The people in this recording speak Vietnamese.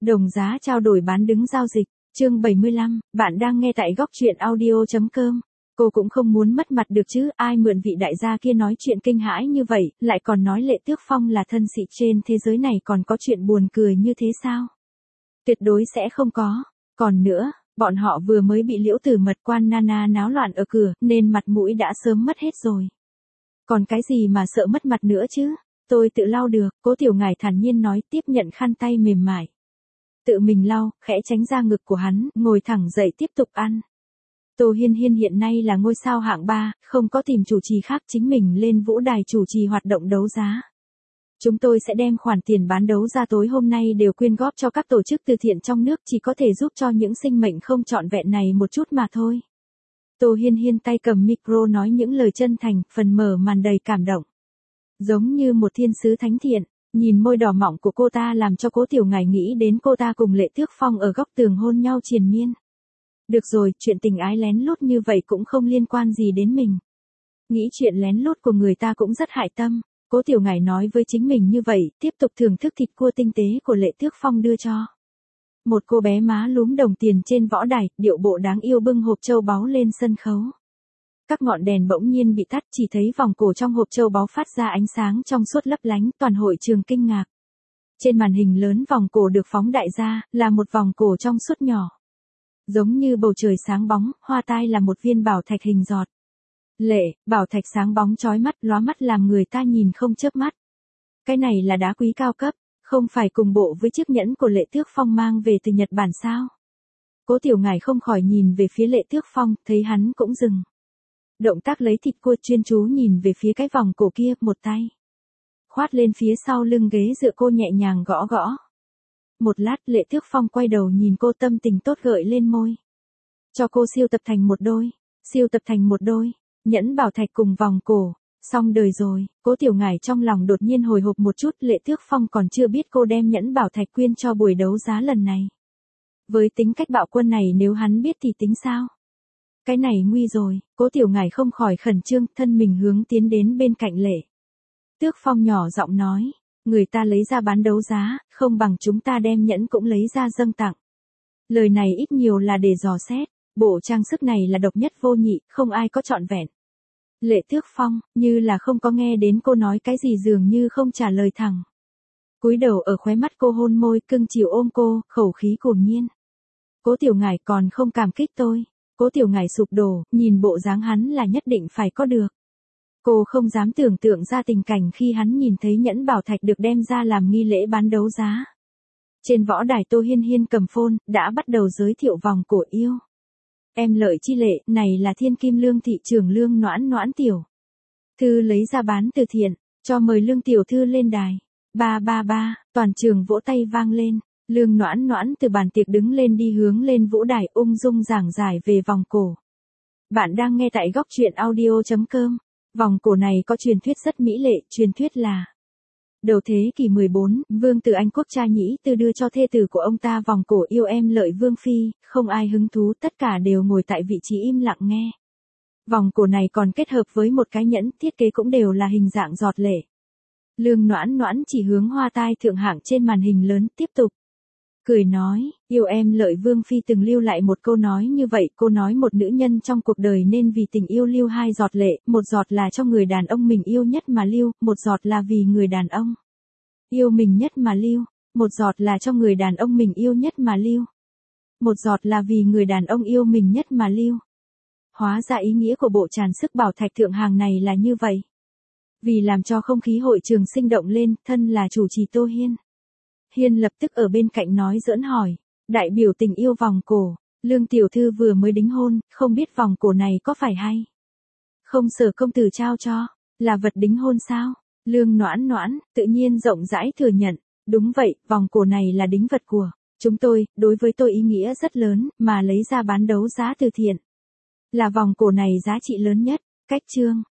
Đồng giá trao đổi bán đứng giao dịch. Chương 75, bạn đang nghe tại góc truyện audio.com. Cô cũng không muốn mất mặt được chứ, ai mượn vị đại gia kia nói chuyện kinh hãi như vậy, lại còn nói Lệ Tước Phong là thân sĩ trên thế giới này, còn có chuyện buồn cười như thế sao? Tuyệt đối sẽ không có. Còn nữa, bọn họ vừa mới bị Liễu Tử Mật Quan Nana náo loạn ở cửa, nên mặt mũi đã sớm mất hết rồi. Còn cái gì mà sợ mất mặt nữa chứ? Tôi tự lau được, Cố Tiểu Ngải thản nhiên nói, tiếp nhận khăn tay mềm mại. Tự mình lau, khẽ tránh ra ngực của hắn, ngồi thẳng dậy tiếp tục ăn. Tô Hiên Hiên hiện nay là ngôi sao hạng 3, không có tìm chủ trì khác, chính mình lên vũ đài chủ trì hoạt động đấu giá. Chúng tôi sẽ đem khoản tiền bán đấu giá tối hôm nay đều quyên góp cho các tổ chức từ thiện trong nước, chỉ có thể giúp cho những sinh mệnh không trọn vẹn này một chút mà thôi. Tô Hiên Hiên tay cầm micro nói những lời chân thành, phần mở màn đầy cảm động. Giống như một thiên sứ thánh thiện, nhìn môi đỏ mọng của cô ta làm cho Cố Tiểu Ngải nghĩ đến cô ta cùng Lệ Tước Phong ở góc tường hôn nhau triền miên. Được rồi, chuyện tình ái lén lút như vậy cũng không liên quan gì đến mình. Nghĩ chuyện lén lút của người ta cũng rất hại tâm. Cố Tiểu Ngải nói với chính mình như vậy, tiếp tục thưởng thức thịt cua tinh tế của Lệ Tước Phong đưa cho. Một cô bé má lúm đồng tiền trên võ đài, điệu bộ đáng yêu bưng hộp châu báu lên sân khấu. Các ngọn đèn bỗng nhiên bị tắt, chỉ thấy vòng cổ trong hộp châu báu phát ra ánh sáng trong suốt lấp lánh, toàn hội trường kinh ngạc. Trên màn hình lớn vòng cổ được phóng đại ra, là một vòng cổ trong suốt nhỏ. Giống như bầu trời sáng bóng, hoa tai là một viên bảo thạch hình giọt. Bảo thạch sáng bóng chói mắt, lóa mắt làm người ta nhìn không chớp mắt. Cái này là đá quý cao cấp, không phải cùng bộ với chiếc nhẫn của Lệ Tước Phong mang về từ Nhật Bản sao? Cố Tiểu Ngải không khỏi nhìn về phía Lệ Tước Phong, thấy hắn cũng dừng. Động tác lấy thịt cua, chuyên chú nhìn về phía cái vòng cổ kia, một tay khoát lên phía sau lưng ghế dựa cô, nhẹ nhàng gõ gõ. Một lát Lệ Tước Phong quay đầu nhìn cô, tâm tình tốt gợi lên môi. Cho cô siêu tập thành một đôi, nhẫn bảo thạch cùng vòng cổ, xong đời rồi. Cố Tiểu Ngải trong lòng đột nhiên hồi hộp một chút, Lệ Tước Phong còn chưa biết cô đem nhẫn bảo thạch quyên cho buổi đấu giá lần này. Với tính cách bạo quân này, nếu hắn biết thì tính sao? Cái này nguy rồi. Cố Tiểu Ngải không khỏi khẩn trương, thân mình hướng tiến đến bên cạnh Lệ Tước Phong, nhỏ giọng nói, người ta lấy ra bán đấu giá, không bằng chúng ta đem nhẫn cũng lấy ra dâng tặng. Lời này ít nhiều là để dò xét, bộ trang sức này là độc nhất vô nhị, không ai có trọn vẹn. Lệ Tước Phong, như là không có nghe đến cô nói cái gì, dường như không trả lời thẳng. Cúi đầu ở khóe mắt cô hôn môi, cưng chiều ôm cô, khẩu khí cuồng nhiên. Cố Tiểu Ngải còn không cảm kích tôi. Cố Tiểu Ngải sụp đổ, nhìn bộ dáng hắn là nhất định phải có được. Cô không dám tưởng tượng ra tình cảnh khi hắn nhìn thấy nhẫn bảo thạch được đem ra làm nghi lễ bán đấu giá. Trên võ đài Tô Hiên Hiên cầm phone, đã bắt đầu giới thiệu vòng cổ yêu. Em Lợi Chi Lệ, này là Thiên Kim Lương thị trưởng Lương Noãn Noãn tiểu thư lấy ra bán từ thiện, cho mời Lương tiểu thư lên đài. Ba, toàn trường vỗ tay vang lên. Lương Noãn Noãn từ bàn tiệc đứng lên, đi hướng lên vũ đài, ung dung giảng giải về vòng cổ. Bạn đang nghe tại góc truyện audio.com. Vòng cổ này có truyền thuyết rất mỹ lệ, truyền thuyết là đầu thế kỷ 14, Vương tử Anh Quốc cha Nhĩ Tư đưa cho thê tử của ông ta vòng cổ yêu Em Lợi Vương phi, không ai hứng thú, tất cả đều ngồi tại vị trí im lặng nghe. Vòng cổ này còn kết hợp với một cái nhẫn, thiết kế cũng đều là hình dạng giọt lệ. Lương Noãn Noãn chỉ hướng hoa tai thượng hạng trên màn hình lớn, tiếp tục cười nói, yêu Em Lợi Vương phi từng lưu lại một câu nói như vậy, cô nói một nữ nhân trong cuộc đời nên vì tình yêu lưu 2 giọt lệ, một giọt là cho người đàn ông mình yêu nhất mà lưu, một giọt là vì người đàn ông yêu mình nhất mà lưu, một giọt là cho người đàn ông mình yêu nhất mà lưu, một giọt là vì người đàn ông yêu mình nhất mà lưu. Hóa ra ý nghĩa của bộ tràn sức bảo thạch thượng hàng này là như vậy. Vì làm cho không khí hội trường sinh động lên, thân là chủ trì Tô Hiên lập tức ở bên cạnh nói giỡn hỏi, đại biểu tình yêu vòng cổ, Lương tiểu thư vừa mới đính hôn, không biết vòng cổ này có phải hay không Sở công tử trao cho, là vật đính hôn sao? Lương Noãn Noãn, tự nhiên rộng rãi thừa nhận, đúng vậy, vòng cổ này là đính vật của chúng tôi, đối với tôi ý nghĩa rất lớn, mà lấy ra bán đấu giá từ thiện. Là vòng cổ này giá trị lớn nhất. Cách chương